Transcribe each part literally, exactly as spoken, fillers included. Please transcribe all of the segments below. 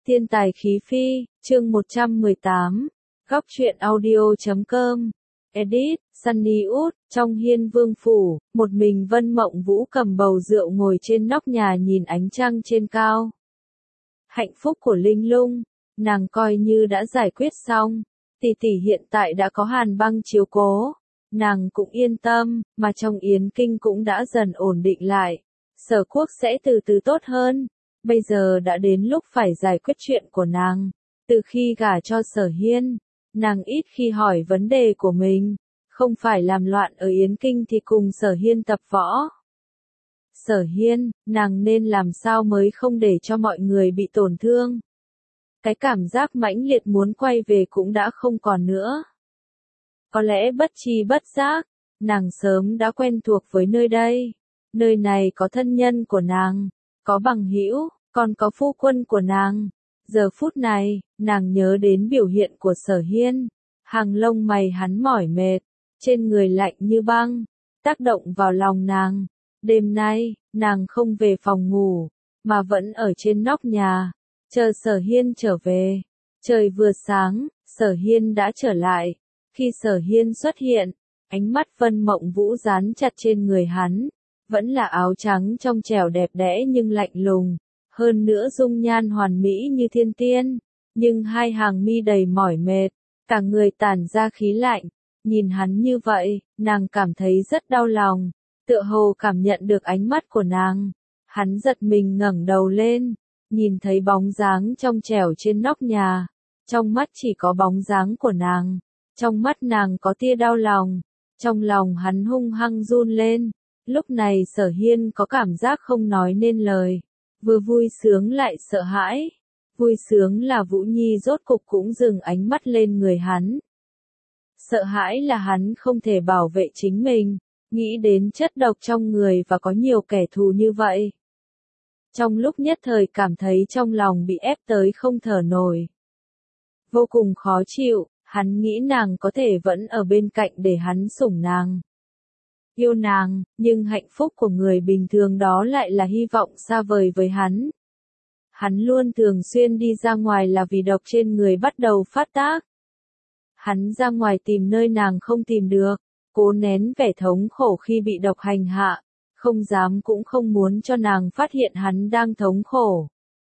Thiên tài khí phi, chương một trăm mười tám, góc truyện audio chấm com, edit, Sunny Út, trong hiên vương phủ, một mình Vân Mộng Vũ cầm bầu rượu ngồi trên nóc nhà nhìn ánh trăng trên cao. Hạnh phúc của Linh Lung, nàng coi như đã giải quyết xong, tỷ tỷ hiện tại đã có Hàn Băng chiếu cố, nàng cũng yên tâm, mà trong Yến Kinh cũng đã dần ổn định lại, Sở Quốc sẽ từ từ tốt hơn. Bây giờ đã đến lúc phải giải quyết chuyện của nàng. Từ khi gả cho Sở Hiên, nàng ít khi hỏi vấn đề của mình. Không phải làm loạn ở Yến Kinh thì cùng Sở Hiên tập võ. Sở Hiên, nàng nên làm sao mới không để cho mọi người bị tổn thương. Cái cảm giác mãnh liệt muốn quay về cũng đã không còn nữa. Có lẽ bất tri bất giác, nàng sớm đã quen thuộc với nơi đây. Nơi này có thân nhân của nàng, có bằng hữu, còn có phu quân của nàng. Giờ phút này, nàng nhớ đến biểu hiện của Sở Hiên. Hàng lông mày hắn mỏi mệt, trên người lạnh như băng, tác động vào lòng nàng. Đêm nay, nàng không về phòng ngủ, mà vẫn ở trên nóc nhà, chờ Sở Hiên trở về. Trời vừa sáng, Sở Hiên đã trở lại. Khi Sở Hiên xuất hiện, ánh mắt Vân Mộng Vũ dán chặt trên người hắn. Vẫn là áo trắng trong trẻo đẹp đẽ nhưng lạnh lùng. Hơn nữa dung nhan hoàn mỹ như thiên tiên, nhưng hai hàng mi đầy mỏi mệt, cả người tản ra khí lạnh. Nhìn hắn như vậy, nàng cảm thấy rất đau lòng, tựa hồ cảm nhận được ánh mắt của nàng. Hắn giật mình ngẩng đầu lên, nhìn thấy bóng dáng trong trẻo trên nóc nhà. Trong mắt chỉ có bóng dáng của nàng, trong mắt nàng có tia đau lòng, trong lòng hắn hung hăng run lên. Lúc này Sở Hiên có cảm giác không nói nên lời. Vừa vui sướng lại sợ hãi. Vui sướng là Vũ Nhi rốt cục cũng dừng ánh mắt lên người hắn. Sợ hãi là hắn không thể bảo vệ chính mình, nghĩ đến chất độc trong người và có nhiều kẻ thù như vậy. Trong lúc nhất thời cảm thấy trong lòng bị ép tới không thở nổi. Vô cùng khó chịu, hắn nghĩ nàng có thể vẫn ở bên cạnh để hắn sủng nàng. Yêu nàng, nhưng hạnh phúc của người bình thường đó lại là hy vọng xa vời với hắn. Hắn luôn thường xuyên đi ra ngoài là vì độc trên người bắt đầu phát tác. Hắn ra ngoài tìm nơi nàng không tìm được, cố nén vẻ thống khổ khi bị độc hành hạ, không dám cũng không muốn cho nàng phát hiện hắn đang thống khổ.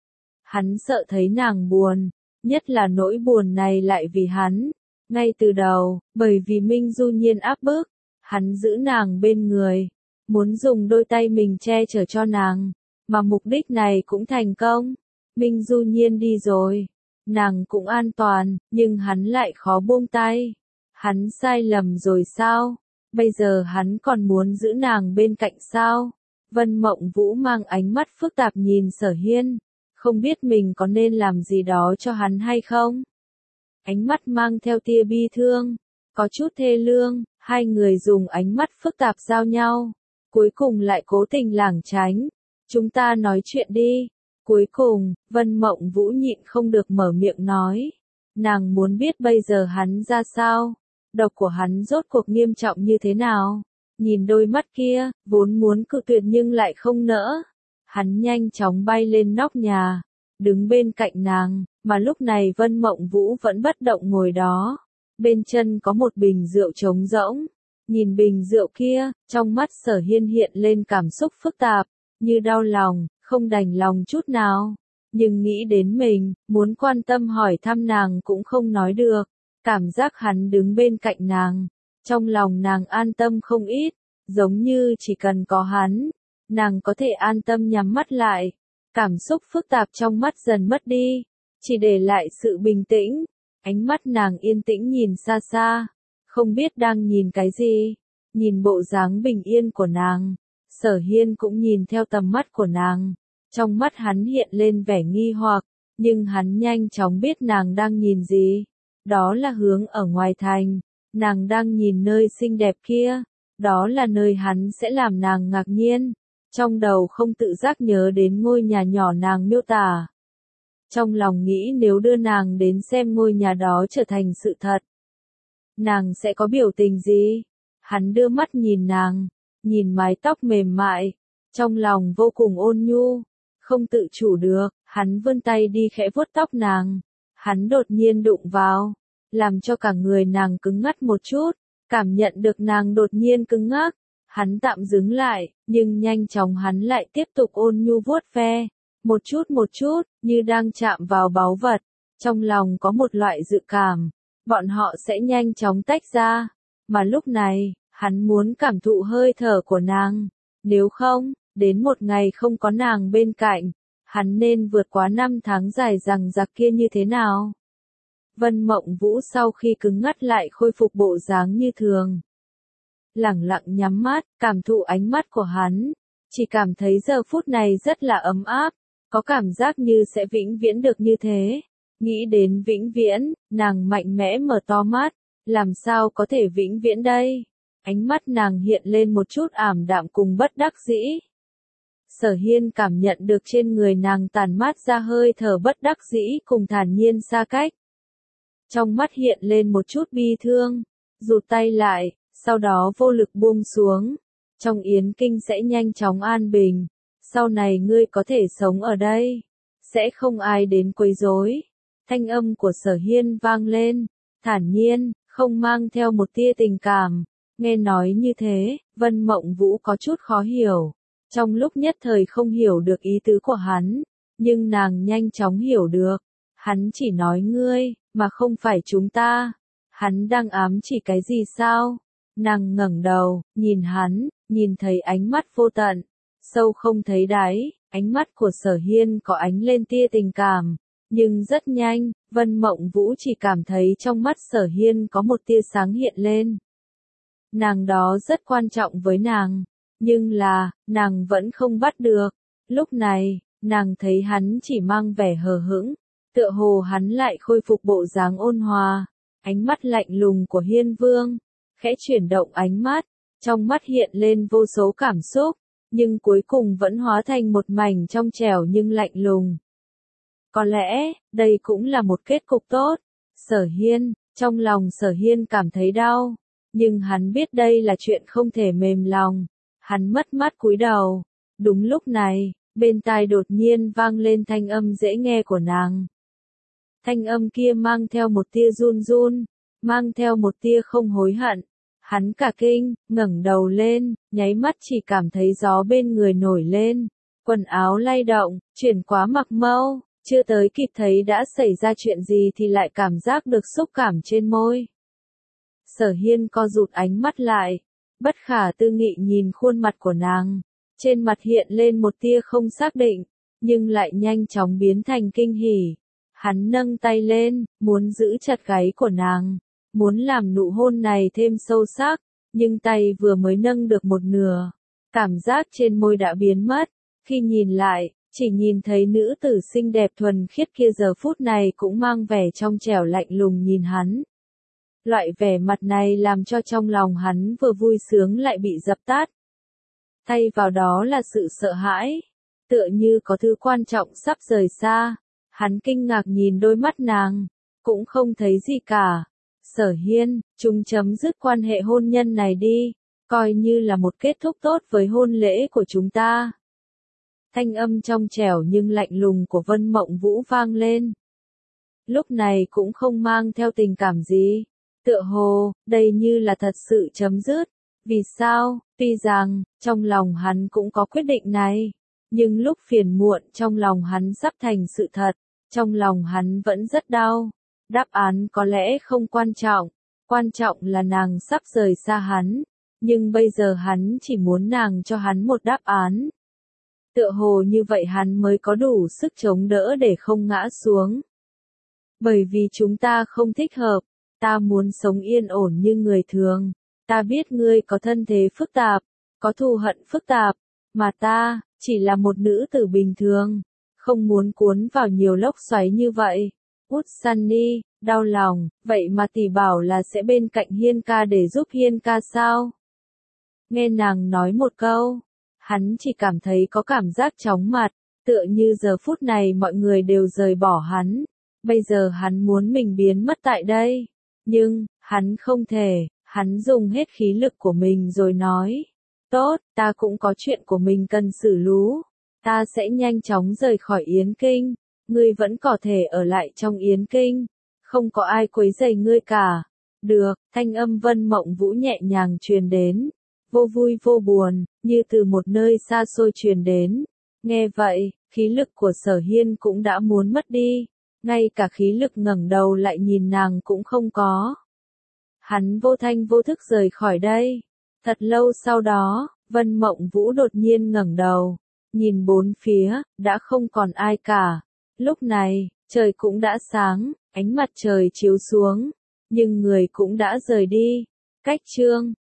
Hắn sợ thấy nàng buồn, nhất là nỗi buồn này lại vì hắn. Ngay từ đầu, bởi vì Minh Du Nhiên áp bức, hắn giữ nàng bên người, muốn dùng đôi tay mình che chở cho nàng, mà mục đích này cũng thành công. Minh Du Nhiên đi rồi, nàng cũng an toàn, nhưng hắn lại khó buông tay. Hắn sai lầm rồi sao? Bây giờ hắn còn muốn giữ nàng bên cạnh sao? Vân Mộng Vũ mang ánh mắt phức tạp nhìn Sở Hiên, không biết mình có nên làm gì đó cho hắn hay không? Ánh mắt mang theo tia bi thương, có chút thê lương. Hai người dùng ánh mắt phức tạp giao nhau, cuối cùng lại cố tình lảng tránh. Chúng ta nói chuyện đi. Cuối cùng, Vân Mộng Vũ nhịn không được mở miệng nói. Nàng muốn biết bây giờ hắn ra sao, độc của hắn rốt cuộc nghiêm trọng như thế nào. Nhìn đôi mắt kia, vốn muốn cự tuyệt nhưng lại không nỡ. Hắn nhanh chóng bay lên nóc nhà, đứng bên cạnh nàng, mà lúc này Vân Mộng Vũ vẫn bất động ngồi đó. Bên chân có một bình rượu trống rỗng. Nhìn bình rượu kia, trong mắt Sở Hiên hiện lên cảm xúc phức tạp, như đau lòng, không đành lòng chút nào. Nhưng nghĩ đến mình, muốn quan tâm hỏi thăm nàng cũng không nói được. Cảm giác hắn đứng bên cạnh nàng, trong lòng nàng an tâm không ít, giống như chỉ cần có hắn, nàng có thể an tâm nhắm mắt lại. Cảm xúc phức tạp trong mắt dần mất đi, chỉ để lại sự bình tĩnh. Ánh mắt nàng yên tĩnh nhìn xa xa, không biết đang nhìn cái gì. Nhìn bộ dáng bình yên của nàng, Sở Hiên cũng nhìn theo tầm mắt của nàng. Trong mắt hắn hiện lên vẻ nghi hoặc, nhưng hắn nhanh chóng biết nàng đang nhìn gì. Đó là hướng ở ngoài thành, nàng đang nhìn nơi xinh đẹp kia. Đó là nơi hắn sẽ làm nàng ngạc nhiên. Trong đầu không tự giác nhớ đến ngôi nhà nhỏ nàng miêu tả. Trong lòng nghĩ nếu đưa nàng đến xem ngôi nhà đó trở thành sự thật, nàng sẽ có biểu tình gì? Hắn đưa mắt nhìn nàng, nhìn mái tóc mềm mại, trong lòng vô cùng ôn nhu, Không tự chủ được, hắn vươn tay đi khẽ vuốt tóc nàng. Hắn đột nhiên đụng vào, làm cho cả người nàng cứng ngắc một chút, cảm nhận được nàng đột nhiên cứng ngắc. Hắn tạm dừng lại, nhưng nhanh chóng hắn lại tiếp tục ôn nhu vuốt ve, một chút một chút, như đang chạm vào báu vật. Trong lòng có một loại dự cảm, bọn họ sẽ nhanh chóng tách ra, mà lúc này, hắn muốn cảm thụ hơi thở của nàng. Nếu không, đến một ngày không có nàng bên cạnh, hắn nên vượt qua năm tháng dài dằng dặc kia như thế nào? Vân Mộng Vũ sau khi cứng ngắt lại khôi phục bộ dáng như thường. Lẳng lặng nhắm mắt, cảm thụ ánh mắt của hắn, chỉ cảm thấy giờ phút này rất là ấm áp, có cảm giác như sẽ vĩnh viễn được như thế. Nghĩ đến vĩnh viễn, nàng mạnh mẽ mở to mắt, làm sao có thể vĩnh viễn đây? Ánh mắt nàng hiện lên một chút ảm đạm cùng bất đắc dĩ. Sở Hiên cảm nhận được trên người nàng tàn mát ra hơi thở bất đắc dĩ cùng thản nhiên xa cách. Trong mắt hiện lên một chút bi thương, rụt tay lại, sau đó vô lực buông xuống. Trong yến kinh sẽ nhanh chóng an bình, sau này ngươi có thể sống ở đây, sẽ không ai đến quấy rối. Thanh âm của Sở Hiên vang lên, thản nhiên, không mang theo một tia tình cảm. Nghe nói như thế, Vân Mộng Vũ có chút khó hiểu. Trong lúc nhất thời không hiểu được ý tứ của hắn, nhưng nàng nhanh chóng hiểu được. Hắn chỉ nói ngươi, mà không phải chúng ta. Hắn đang ám chỉ cái gì sao? Nàng ngẩng đầu, nhìn hắn, nhìn thấy ánh mắt vô tận, sâu không thấy đáy. Ánh mắt của Sở Hiên có ánh lên tia tình cảm, nhưng rất nhanh, Vân Mộng Vũ chỉ cảm thấy trong mắt Sở Hiên có một tia sáng hiện lên. Nàng đó rất quan trọng với nàng, nhưng là, nàng vẫn không bắt được. Lúc này, nàng thấy hắn chỉ mang vẻ hờ hững, tựa hồ hắn lại khôi phục bộ dáng ôn hòa. Ánh mắt lạnh lùng của Hiên Vương, khẽ chuyển động ánh mắt, trong mắt hiện lên vô số cảm xúc, nhưng cuối cùng vẫn hóa thành một mảnh trong trẻo nhưng lạnh lùng. Có lẽ, đây cũng là một kết cục tốt. Sở Hiên, trong lòng Sở Hiên cảm thấy đau, nhưng hắn biết đây là chuyện không thể mềm lòng. Hắn mất mát cúi đầu. Đúng lúc này, bên tai đột nhiên vang lên thanh âm dễ nghe của nàng. Thanh âm kia mang theo một tia run run, mang theo một tia không hối hận. Hắn cả kinh, ngẩng đầu lên, nháy mắt chỉ cảm thấy gió bên người nổi lên, quần áo lay động, chuyển quá mặc mâu, chưa tới kịp thấy đã xảy ra chuyện gì thì lại cảm giác được xúc cảm trên môi. Sở Hiên co rụt ánh mắt lại, bất khả tư nghị nhìn khuôn mặt của nàng, trên mặt hiện lên một tia không xác định, nhưng lại nhanh chóng biến thành kinh hỉ. Hắn nâng tay lên, muốn giữ chặt gáy của nàng, muốn làm nụ hôn này thêm sâu sắc, nhưng tay vừa mới nâng được một nửa, cảm giác trên môi đã biến mất. Khi nhìn lại, chỉ nhìn thấy nữ tử xinh đẹp thuần khiết kia giờ phút này cũng mang vẻ trong trẻo lạnh lùng nhìn hắn. Loại vẻ mặt này làm cho trong lòng hắn vừa vui sướng lại bị dập tắt. Thay vào đó là sự sợ hãi, tựa như có thứ quan trọng sắp rời xa. Hắn kinh ngạc nhìn đôi mắt nàng, cũng không thấy gì cả. Sở Hiên, chúng chấm dứt quan hệ hôn nhân này đi, coi như là một kết thúc tốt với hôn lễ của chúng ta. Thanh âm trong trẻo nhưng lạnh lùng của Vân Mộng Vũ vang lên. Lúc này cũng không mang theo tình cảm gì. Tựa hồ, đây như là thật sự chấm dứt. Vì sao? Tuy rằng, trong lòng hắn cũng có quyết định này. Nhưng lúc phiền muộn trong lòng hắn sắp thành sự thật. Trong lòng hắn vẫn rất đau. Đáp án có lẽ không quan trọng. Quan trọng là nàng sắp rời xa hắn. Nhưng bây giờ hắn chỉ muốn nàng cho hắn một đáp án. Tựa hồ như vậy hắn mới có đủ sức chống đỡ để không ngã xuống. Bởi vì chúng ta không thích hợp. Ta muốn sống yên ổn như người thường. Ta biết ngươi có thân thế phức tạp, có thù hận phức tạp, mà ta, chỉ là một nữ tử bình thường, không muốn cuốn vào nhiều lốc xoáy như vậy. Út Sunny, đau lòng, vậy mà tỷ bảo là sẽ bên cạnh Hiên ca để giúp Hiên ca sao? Nghe nàng nói một câu, hắn chỉ cảm thấy có cảm giác chóng mặt, tựa như giờ phút này mọi người đều rời bỏ hắn. Bây giờ hắn muốn mình biến mất tại đây. Nhưng, hắn không thể, hắn dùng hết khí lực của mình rồi nói. Tốt, ta cũng có chuyện của mình cần xử lú. Ta sẽ nhanh chóng rời khỏi Yến Kinh, ngươi vẫn có thể ở lại trong Yến Kinh, không có ai quấy rầy ngươi cả. Được, thanh âm Vân Mộng Vũ nhẹ nhàng truyền đến, vô vui vô buồn, như từ một nơi xa xôi truyền đến. Nghe vậy, khí lực của Sở Hiên cũng đã muốn mất đi, ngay cả khí lực ngẩng đầu lại nhìn nàng cũng không có. Hắn vô thanh vô thức rời khỏi đây. Thật lâu sau đó, Vân Mộng Vũ đột nhiên ngẩng đầu, nhìn bốn phía, đã không còn ai cả. Lúc này, trời cũng đã sáng, ánh mặt trời chiếu xuống, nhưng người cũng đã rời đi. Cách chương